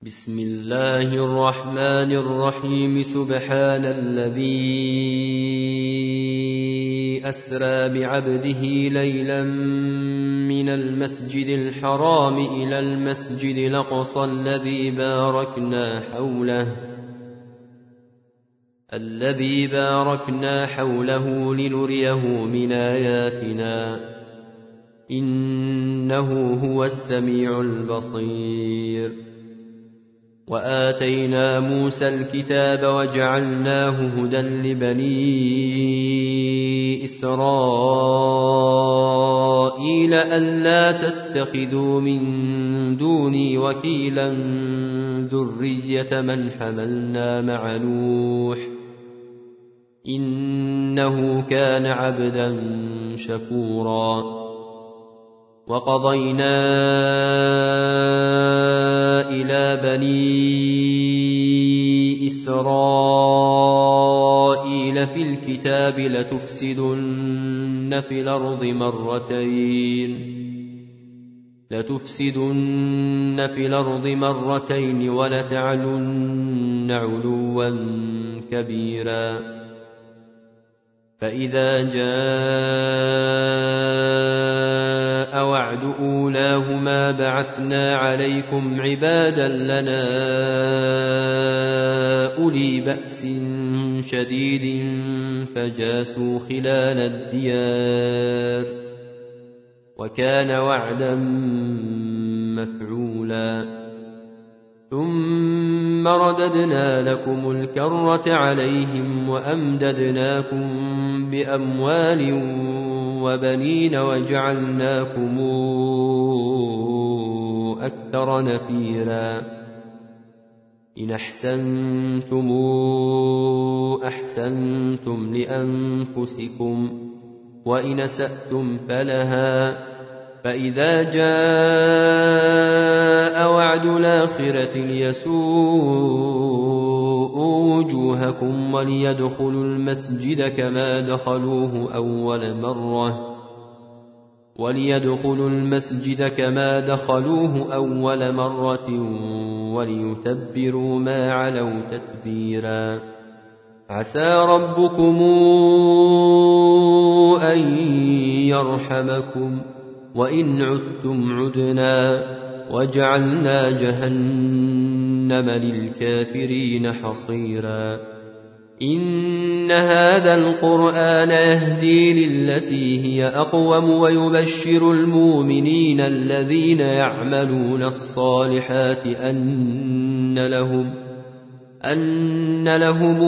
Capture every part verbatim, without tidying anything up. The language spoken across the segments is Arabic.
بسم الله الرحمن الرحيم سبحان الذي أسرى بعبده ليلا من المسجد الحرام إلى المسجد الأقصى الذي باركنا حوله الذي باركنا حوله لنريه من آياتنا إنه هو السميع البصير. وآتينا موسى الكتاب وجعلناه هدى لبني إسرائيل ألا تتخذوا من دوني وكيلا ذرية من حملنا مع نوح إنه كان عبدا شكورا. وقضينا إلى بني إسرائيل في الكتاب لتفسدن في الأرض مرتين لتفسدن في الأرض مرتين ولتعلن علوا كبيرا. فإذا جاء وعد أولاهما بعثنا عليكم عبادا لنا أولي بأس شديد فجاسوا خلال الديار وكان وعدا مفعولا. ثم رددنا لكم الكرة عليهم وأمددناكم بأموال وبنين وجعلناكم أكثر نفيرا. إن أحسنتم أحسنتم لأنفسكم وإن أسأتم فلها. فإذا جاء وعد الآخرة ليسوء وجوهكم وليدخلوا المسجد كما دخلوه أول مرة وليدخلوا المسجد كما دخلوه أول مرة وليتبروا ما علوا تتبيرا. عسى ربكم أن يرحمكم وإن عدتم عدنا وجعلنا جهنم للكافرين حصيرا. إن هذا القرآن يهدي للتي هي أقوم ويبشر المؤمنين الذين يعملون الصالحات أن لهم أن لهم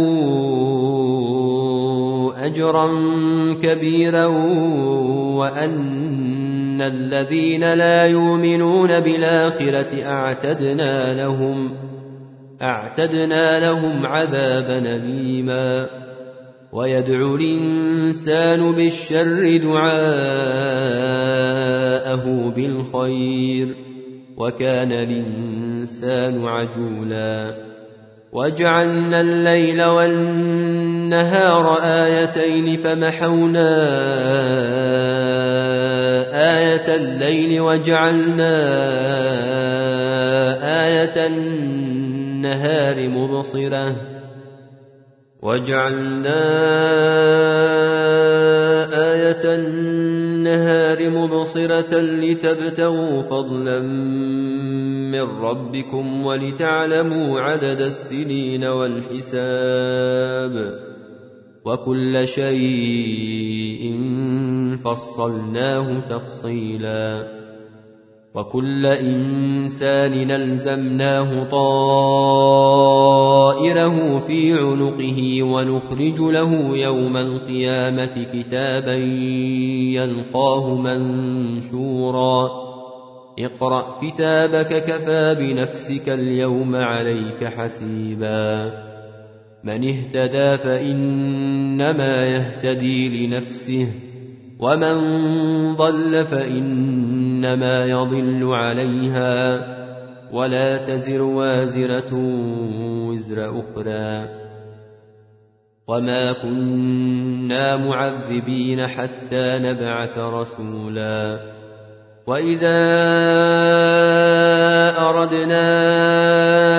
أجرا كبيرا وأن الذين لا يؤمنون بالآخرة أعتدنا لهم أعتدنا لهم عذابا أليما. ويدعو الإنسان بالشر دعاءه بالخير وكان الإنسان عجولا. وجعلنا الليل والنهار آيتين فمحونا آية الليل وجعلنا آية النهار مبصرة وجعلنا آية النهار مبصرة لتبتغوا فضلا من ربكم ولتعلموا عدد السنين والحساب وكل شيء فصلناه تفصيلا. وكل إنسان ألزمناه طائره في عنقه ونخرج له يوم القيامة كتابا يلقاه منشورا. اقرأ كتابك كفى بنفسك اليوم عليك حسيبا. من اهتدى فإنما يهتدي لنفسه ومن ضل فإنما يضل عليها ولا تزر وازرة وزر أخرى. وما كنا معذبين حتى نبعث رسولا. وإذا أردنا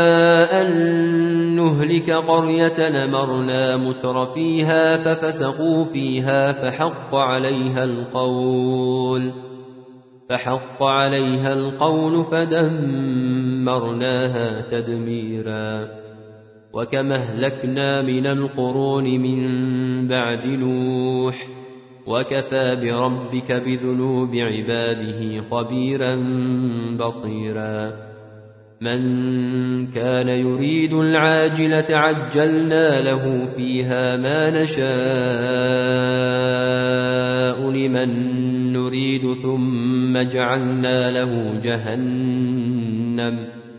نهلك قرية نمرنا متر فيها ففسقوا فيها فحق عليها القول فحق عليها القول فدمرناها تدميرا وكما أهلكنا من القرون من بعد نوح وكفى بربك بذنوب عباده خبيرا بصيرا من كان يريد العاجلة عجلنا له فيها ما نشاء لمن نريد ثم جعلنا له جهنم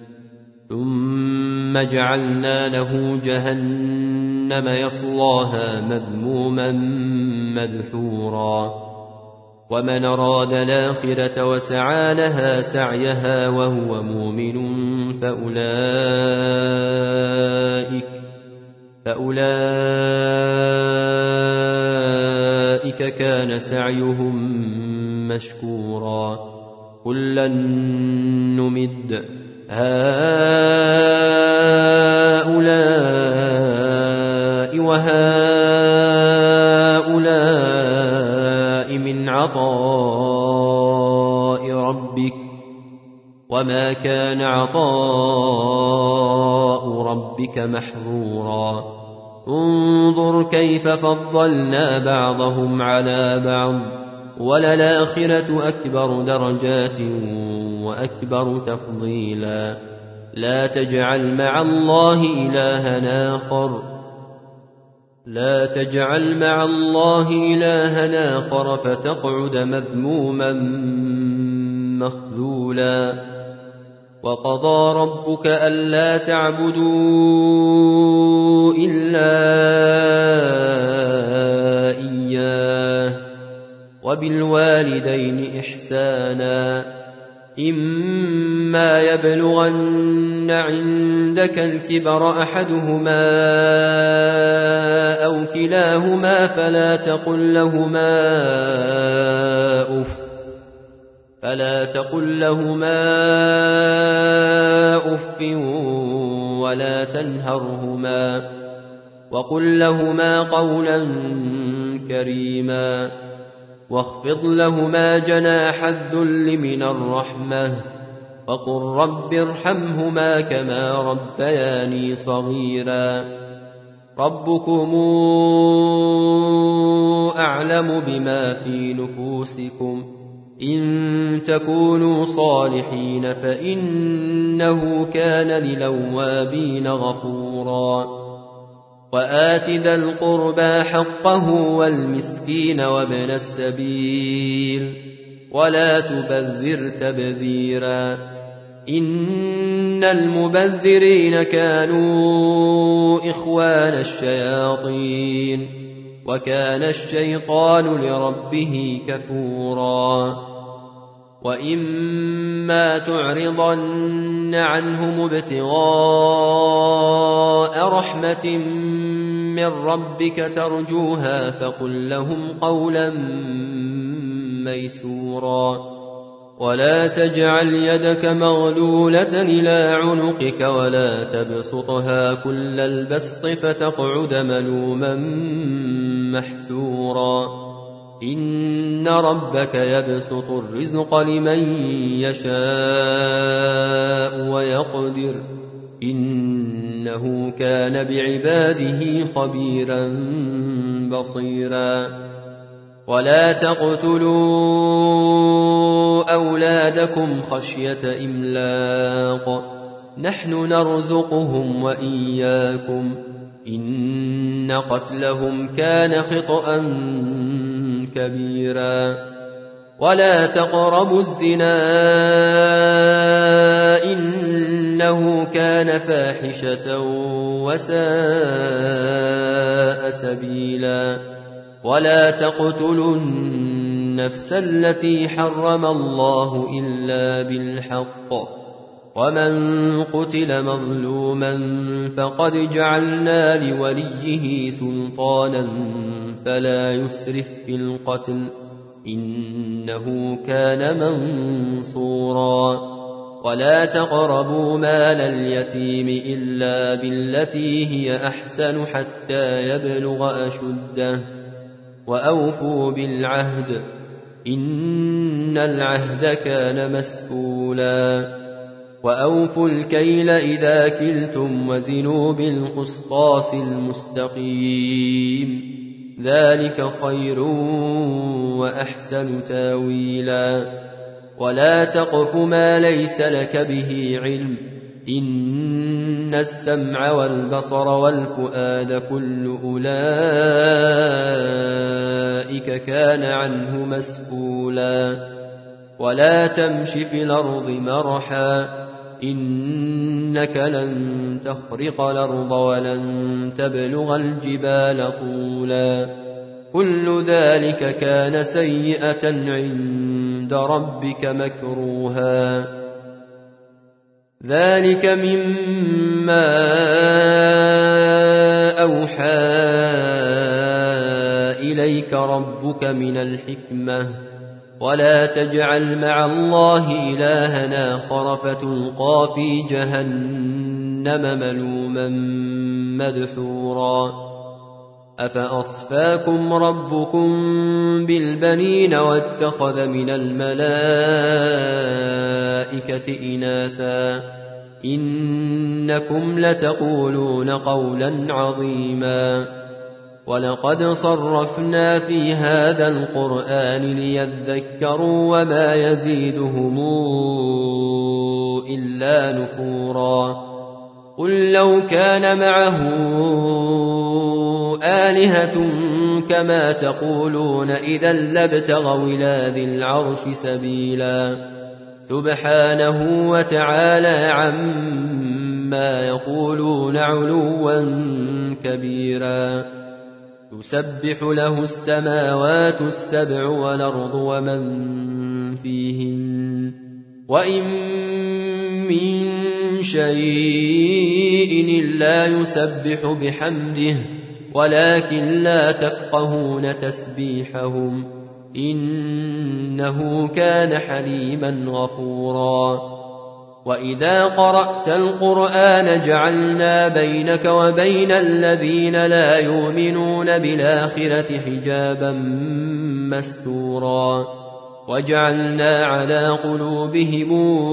ثم جعلنا له جهنم يصلاها مذموما مدحورا ومن أراد الآخرة وسعى لها سعيها وهو مؤمن فأولئك فأولئك كان سعيهم مشكورا كلا نمد هؤلاء وهؤلاء من عطاء ربك وما كان عطاء ربك محظورا انظر كيف فضلنا بعضهم على بعض وللآخرة أكبر درجات وأكبر تفضيلا لا تجعل مع الله إلها آخر لا تجعل مع الله إلها آخر فتقعد مذموما مخذولا وقضى ربك ألا تعبدوا إلا إياه وبالوالدين إحسانا إما يبلغن عندك الكبر أحدهما أو كلاهما فلا تقل لهما أف فلا تقل لهما أف ولا تنهرهما وقل لهما قولا كريما واخفض لهما جناح الذل من الرحمة وقل رب ارحمهما كما ربياني صغيرا ربكم أعلم بما في نفوسكم إن تكونوا صالحين فإنه كان للأوابين غفورا وآت ذا القربى حقه والمسكين وابن السبيل ولا تبذر تبذيرا إن المبذرين كانوا إخوان الشياطين وكان الشيطان لربه كفورا وإما تعرضن عنهم ابتغاء رحمة من ربك ترجوها فقل لهم قولا ميسورا ولا تجعل يدك مغلولة إلى عنقك ولا تبسطها كل البسط فتقعد ملوما محسورا إن ربك يبسط الرزق لمن يشاء ويقدر إنه كان بعباده خبيرا بصيرا ولا تقتلوا أولادكم خشية إملاق نحن نرزقهم وإياكم إن قتلهم كان خطأ كبيرا ولا تقربوا الزنا إنه كان فاحشة وساء سبيلا ولا تقتلوا النفس التي حرم الله إلا بالحق ومن قتل مظلوما فقد جعلنا لوليه سلطانا فلا يسرف في القتل إنه كان منصورا ولا تقربوا مال اليتيم إلا بالتي هي أحسن حتى يبلغ أشده وأوفوا بالعهد إن العهد كان مسؤولا وأوفوا الكيل إذا كلتم وزنوا بالقسطاس المستقيم ذلك خير وأحسن تاويلا ولا تقف ما ليس لك به علم إن السمع والبصر والفؤاد كل أولئك كان عنه مسؤولا ولا تمش في الأرض مرحا إنك لن تخرق الأرض ولن تبلغ الجبال طولا كل ذلك كان سيئة عند ربك مكروها ذلك مما أوحى إليك ربك من الحكمة ولا تجعل مع الله إلها آخر فتلقى في جهنم ملوما مدحورا أفأصفاكم ربكم بالبنين واتخذ من الملائكة إناثا إنكم لتقولون قولا عظيما ولقد صرفنا في هذا القرآن ليذكروا وما يزيدهم إلا نفورا قل لو كان معه آلهة كما تقولون إذا لابتغوا إلى ذي العرش سبيلا سبحانه وتعالى عما يقولون علوا كبيرا يسبح له السماوات السبع والأرض ومن فيهن وإن من شيء إلا يسبح بحمده ولكن لا تفقهون تسبيحهم إنه كان حليما غفورا وإذا قرأت القرآن جعلنا بينك وبين الذين لا يؤمنون بالآخرة حجابا مستورا وجعلنا على قلوبهم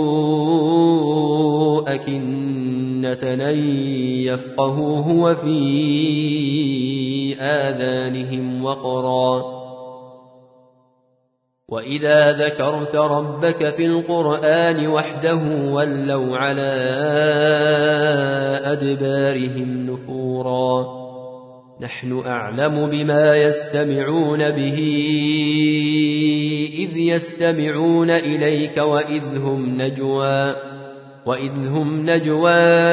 أكنة أن يفقهوه وفي آذانهم وقرا وإذا ذكرت ربك في القرآن وحده ولوا على أدبارهم نفورا نحن أعلم بما يستمعون به إذ يستمعون إليك وإذ هم نجوى وإذ هم نجوى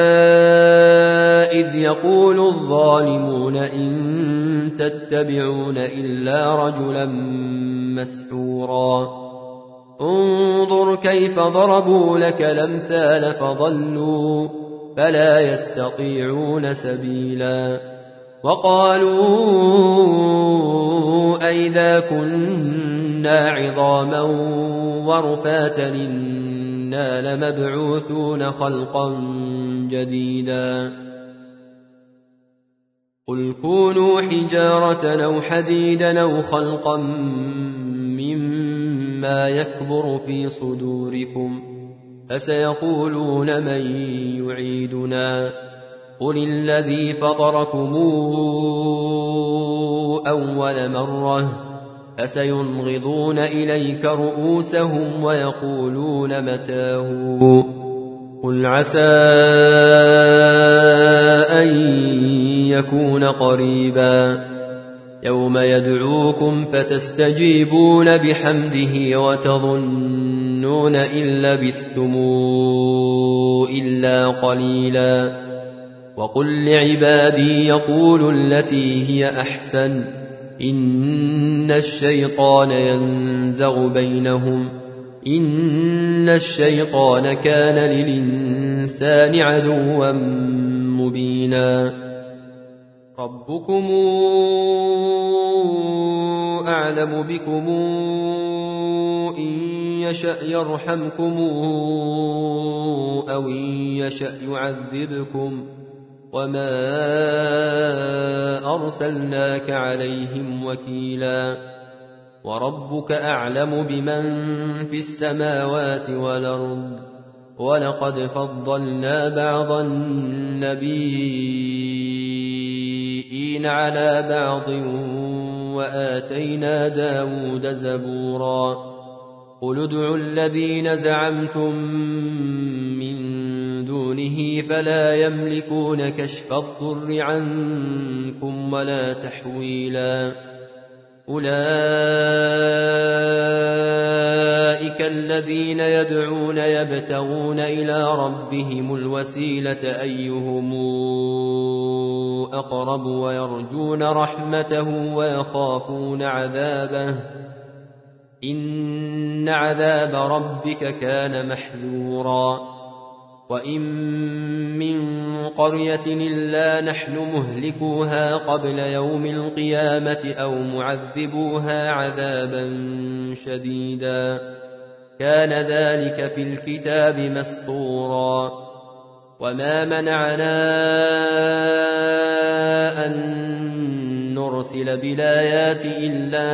إذ يقول الظالمون إن تتبعون إلا رجلا مسحورا انظر كيف ضربوا لك الأمثال فضلوا فلا يستطيعون سبيلا وقالوا أئذا كنا عظاما ورفاتا إنا لمبعوثون خلقا جديدا قل كونوا حجارة أو حديدا أو خلقا مما يكبر في صدوركم فسيقولون من يعيدنا قل الذي فطركم أول مرة فسينغضون إليك رؤوسهم ويقولون متاه قل عسى أن يكون قريبا يوم يدعوكم فتستجيبون بحمده وتظنون إن لبثتم إلا قليلا وقل لعبادي يقولوا التي هي أحسن إن الشيطان ينزغ بينهم إن الشيطان كان للإنسان عدوا مبينا ربكم أعلم بكم إن يشأ يرحمكم أو إن يشأ يعذبكم وما أرسلناك عليهم وكيلا وربك أعلم بمن في السماوات والأرض ولقد فضلنا بعض النبيين على بعض وآتينا داود زبورا قل ادعوا الذين زعمتم من دونه فلا يملكون كشف الضر عنكم ولا تحويلا أولئك الذين يدعون يبتغون إلى ربهم الوسيلة أيهم أقرب ويرجون رحمته ويخافون عذابه إن عذاب ربك كان محذورا وإن من قرية إلا نحن مهلكوها قبل يوم القيامة أو معذبوها عذابا شديدا كان ذلك في الكتاب مسطورا وما منعنا أن نرسل بالآيات إلا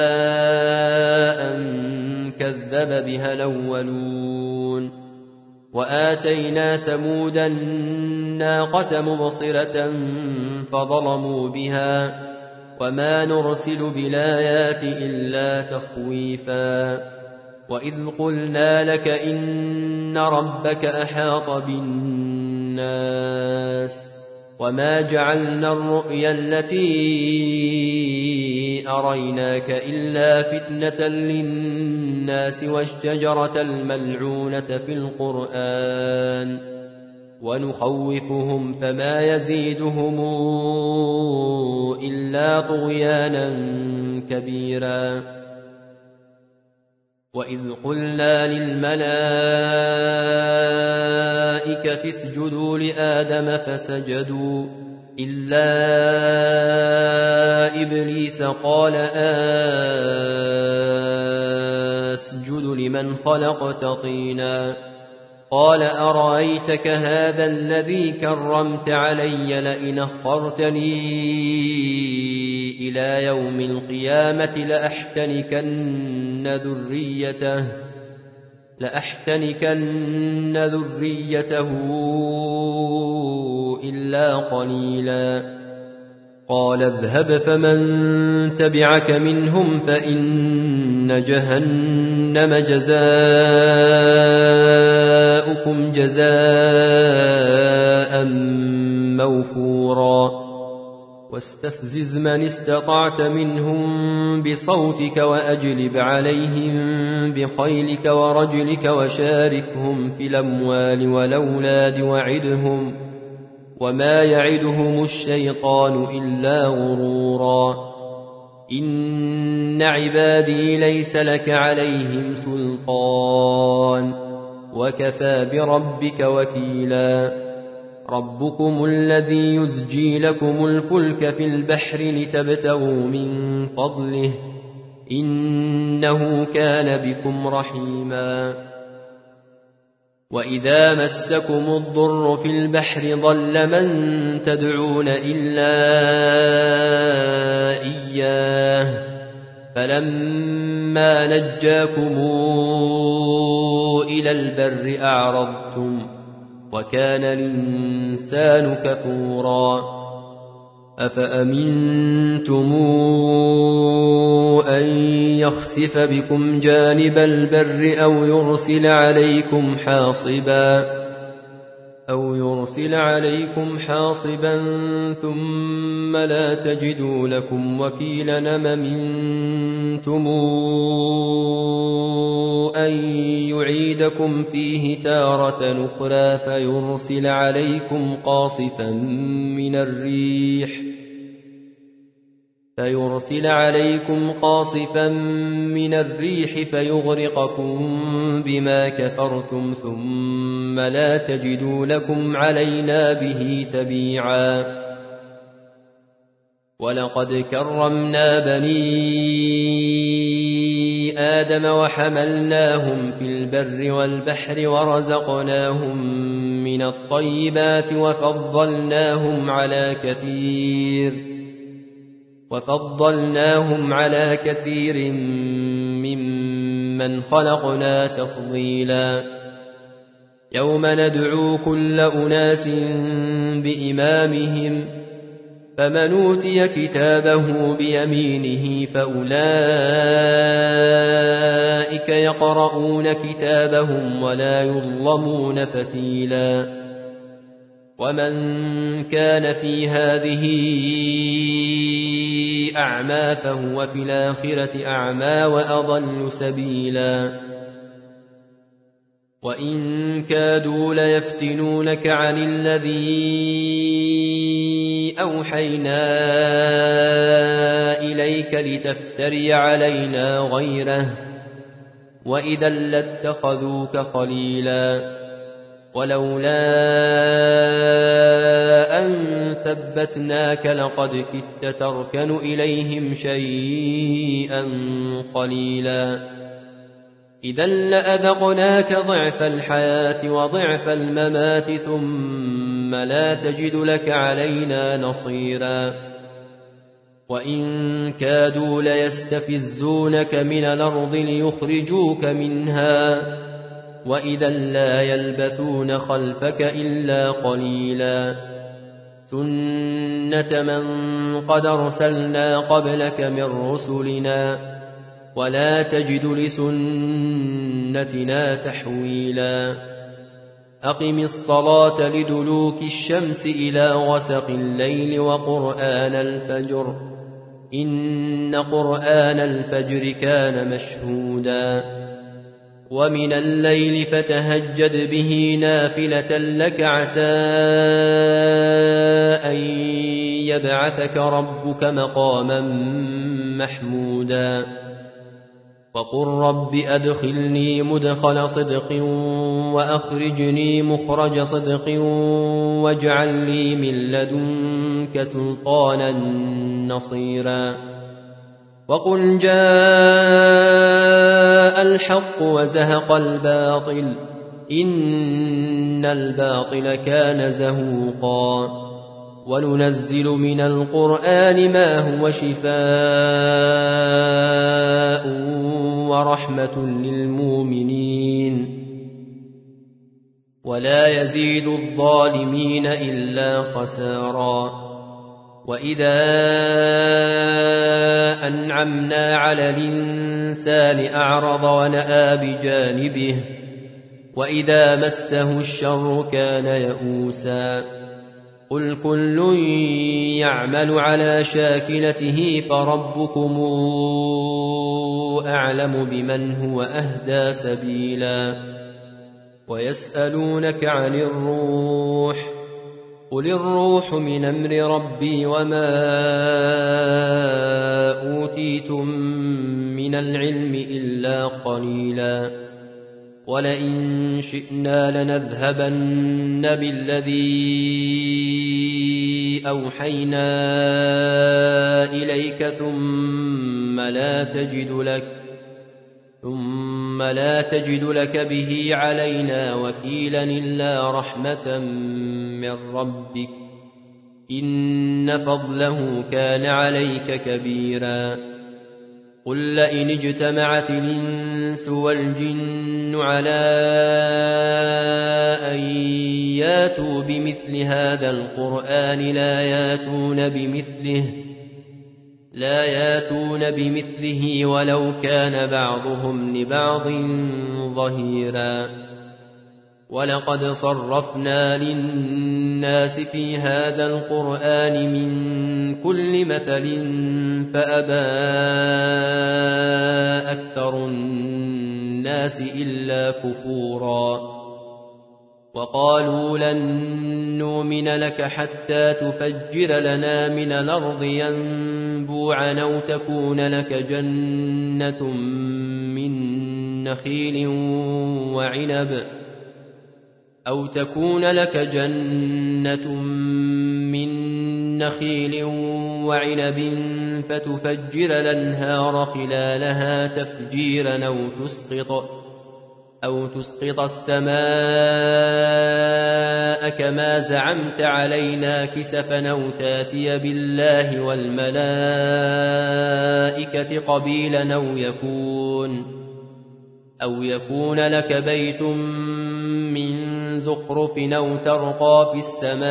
أن كذب بها الأولون وآتينا ثمود الناقة مبصرة فظلموا بها وما نرسل بالآيات إلا تخويفا وإذ قلنا لك إن ربك أحاط بالناس وما جعلنا الرؤيا التي أريناك إلا فتنة للناس والشجرة الملعونة في القرآن ونخوفهم فما يزيدهم إلا طغيانا كبيرا وإذ قلنا للملائكة اسجدوا لآدم فسجدوا إلا إبليس قال أسجد لمن خلقت طينا قال أرأيتك هذا الذي كرمت علي لئن أخرتني إلى يوم القيامة لأحتنكن ذريته لأحتنكن ذريته إلا قليلا قال اذهب فمن تبعك منهم فإن جهنم جزاؤكم جزاء موفورا واستفزز من استطعت منهم بصوتك وأجلب عليهم بخيلك ورجلك وشاركهم في الأموال والأولاد وعدهم وما يعدهم الشيطان إلا غرورا إن عبادي ليس لك عليهم سلطان وكفى بربك وكيلا ربكم الذي يزجي لكم الفلك في البحر لتبتغوا من فضله إنه كان بكم رحيما وإذا مسكم الضر في البحر ضل من تدعون إلا إياه فلما نجاكم إلى البر أعرضتم وكان الإنسان كفورا أفأمنتم أن يخسف بكم جانب البر أو يرسل عليكم حاصبا أو يرسل عليكم حاصبا ثم لا تجدوا لكم وكيلا أم أمنتم أن يعيدكم فيه تارة أخرى فيرسل عليكم قاصفا من الريح فيرسل عليكم قاصفا من الريح فيغرقكم بما كفرتم ثم لا تجدوا لكم علينا به تبيعا ولقد كرمنا بني آدم وحملناهم في البر والبحر ورزقناهم من الطيبات وفضلناهم على كثير وفضلناهم على كثير ممن خلقنا تفضيلا يوم ندعو كل أناس بإمامهم فمن أوتي كتابه بيمينه فأولئك يقرؤون كتابهم ولا يظلمون فتيلا ومن كان في هذه أعمى فهو في الآخرة أعمى وأضل سبيلا وإن كادوا ليفتنونك عن الذي أوحينا إليك لتفتري علينا غيره وإذا لاتخذوك خليلا ولولا أن ثبتناك لقد كدت تركن إليهم شيئا قليلا إذا لأذقناك ضعف الحياة وضعف الممات ثم لا تجد لك علينا نصيرا وإن كادوا ليستفزونك من الأرض ليخرجوك منها وإذا لا يلبثون خلفك إلا قليلا سنة من قد أرسلنا قبلك من رسلنا ولا تجد لسنتنا تحويلا أقم الصلاة لدلوك الشمس إلى غسق الليل وقرآن الفجر إن قرآن الفجر كان مشهودا ومن الليل فتهجد به نافلة لك عسى أن يبعثك ربك مقاما محمودا وقل رب أدخلني مدخل صدق وأخرجني مخرج صدق واجعل لي من لدنك سلطانا نصيرا وقل جاء الحق وزهق الباطل إن الباطل كان زهوقا وننزل من القرآن ما هو شفاء ورحمة للمؤمنين ولا يزيد الظالمين إلا خسارا وإذا أنعمنا على الإنسان أعرض ونأى بجانبه وإذا مسه الشر كان يئوسا قل كل يعمل على شاكلته فربكم أعلم بمن هو أهدى سبيلا ويسألونك عن الروح قل الروح من أمر ربي وما أوتيتم من العلم إلا قليلا ولئن شئنا لنذهبن بالذي أوحينا إليك ثم لا تجد لك ثم لا تجد لك به علينا وكيلا إلا رحمة من ربك إن فضله كان عليك كبيرا قل لئن اجتمعت الإنس والجن على أن ياتوا بمثل هذا القرآن لا ياتون بمثله لا ياتون بمثله ولو كان بعضهم لبعض ظهيرا ولقد صرفنا للناس في هذا القرآن من كل مثل فأبى أكثر الناس إلا كفورا وقالوا لن نؤمن لك حتى تفجر لنا من الأرض ينبوعا أو تكون لك جنة من نخيل وعنب أو تكون لك جنة من نخيل وعنب فتفجر الأنهار خلالها تفجيرا أو تسقط أو تسقط السماء كما زعمت علينا كسفا أو تاتي بالله والملائكة قبيلا أو يكون أو يكون لك بيت من زخرف أو ترقى في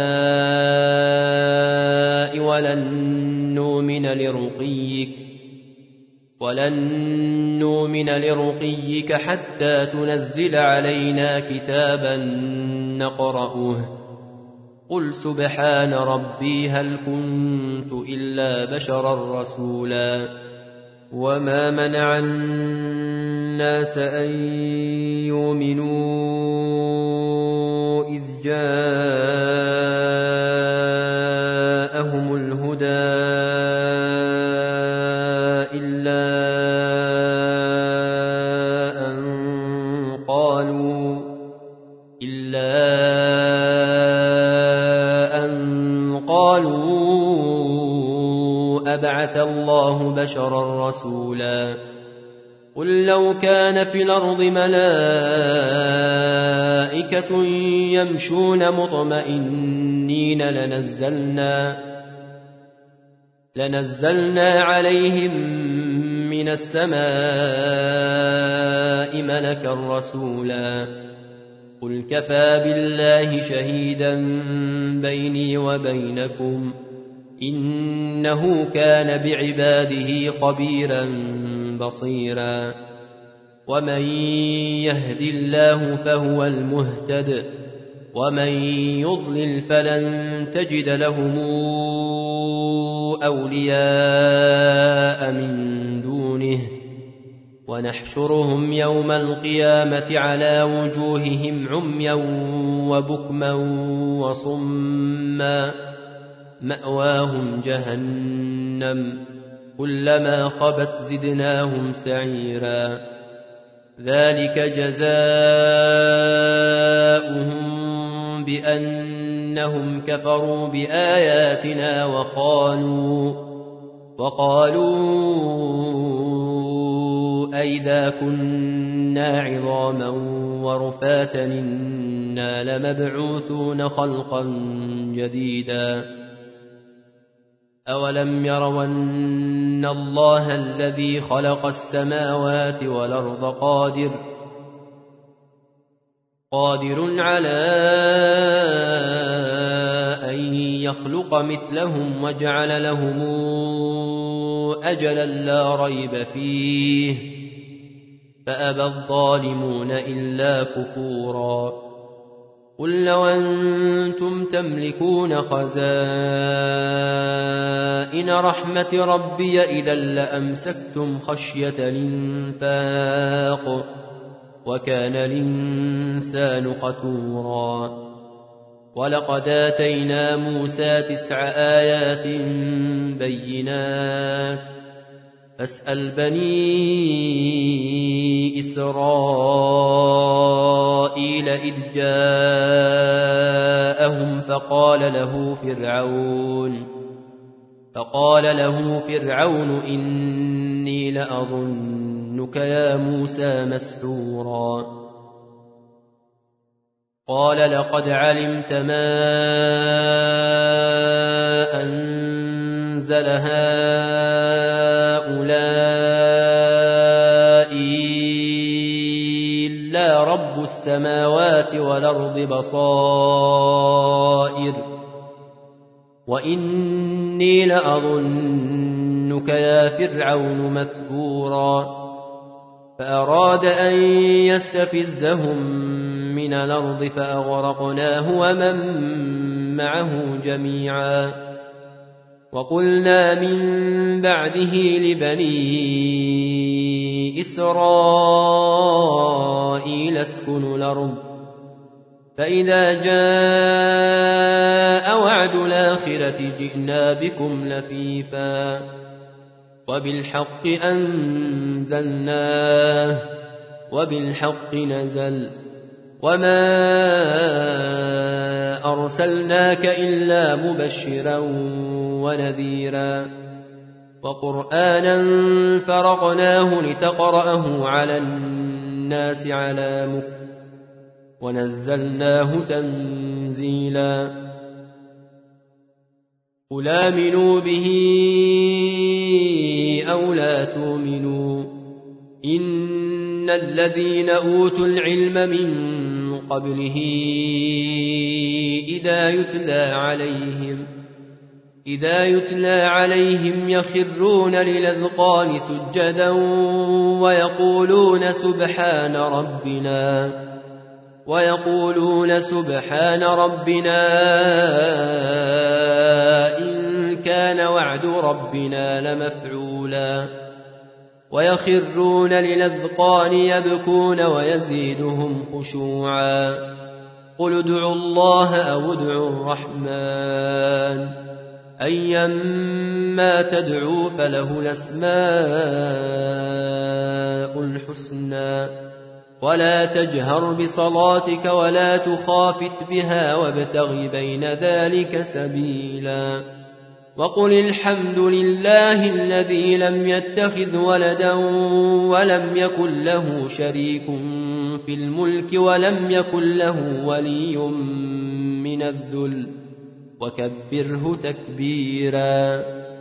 السماء ولن نؤمن لرقيك ولن نؤمن لرقيك حتى تنزل علينا كتابا نقرأه قل سبحان ربي هل كنت إلا بشرا رسولا وما منع الناس أن يؤمنوا إذ جاءهم الهدى إلا أن قالوا إلا أن قالوا أبعث الله بشرا رسولا قل لو كان في الأرض ملائكة يمشون مطمئنين لنزلنا لنزلنا عليهم من السماء ملكا رسولا قل كفى بالله شهيدا بيني وبينكم إنه كان بعباده خبيرا بصيرا ومن يهد الله فهو المهتد ومن يضلل فلن تجد لهم أولياء من دونه ونحشرهم يوم القيامة على وجوههم عميا وبكما وصما مأواهم جهنم كلما خبت زدناهم سعيرا ذلك جزاؤهم بأنهم كفروا بآياتنا وقالوا وقالوا أئذا كنا عظاما ورفاتا إنا لمبعوثون خلقا جديدا أولم يروا أن الله الذي خلق السماوات والأرض قادر قادر على أن يخلق مثلهم وجعل لهم أجلا لا ريب فيه فأبى الظالمون إلا كفورا قل لو أنتم تملكون خزائن رحمة ربي إذا لأمسكتم خشية الإنفاق وكان الإنسان قتورا ولقد آتينا موسى تسع آيات بينات فاسأل بني إسرائيل إذ جاءهم فقال له فرعون فقال له فرعون إني لأظنك يا موسى مسحورا قال لقد علمت ما أنزل هؤلاء إلا رب السماوات والأرض بصائر وإني لأظنك يا فرعون مثبورا فأراد أن يستفزهم من الأرض فأغرقناه ومن معه جميعا وقلنا من بعده لبني إسرائيل اسكنوا الأرض فإذا جاء وعد الآخرة جئنا بكم لفيفا وبالحق أنزلناه وبالحق نزل وما أرسلناك إلا مبشرا ونذيرا وقرآنا فرقناه لتقرأه على الناس على مكث ونزلناه تنزيلا قل آمنوا به أو لا تؤمنوا إن الذين أوتوا العلم من قبله إذا يتلى عليهم إذا يتلى عليهم يخرون للأذقان سجدا ويقولون سبحان ربنا ويقولون سبحان ربنا إن كان وعد ربنا لمفعولا ويخرون للأذقان يبكون ويزيدهم خشوعا قل ادعوا الله أو ادعوا الرحمن أيما تدعوا فله الأسماء الحسنى ولا تجهر بصلاتك ولا تخافت بها وابتغ بين ذلك سبيلا وقل الحمد لله الذي لم يتخذ ولدا ولم يكن له شريك في الملك ولم يكن له ولي من الذل وكبره تكبيرا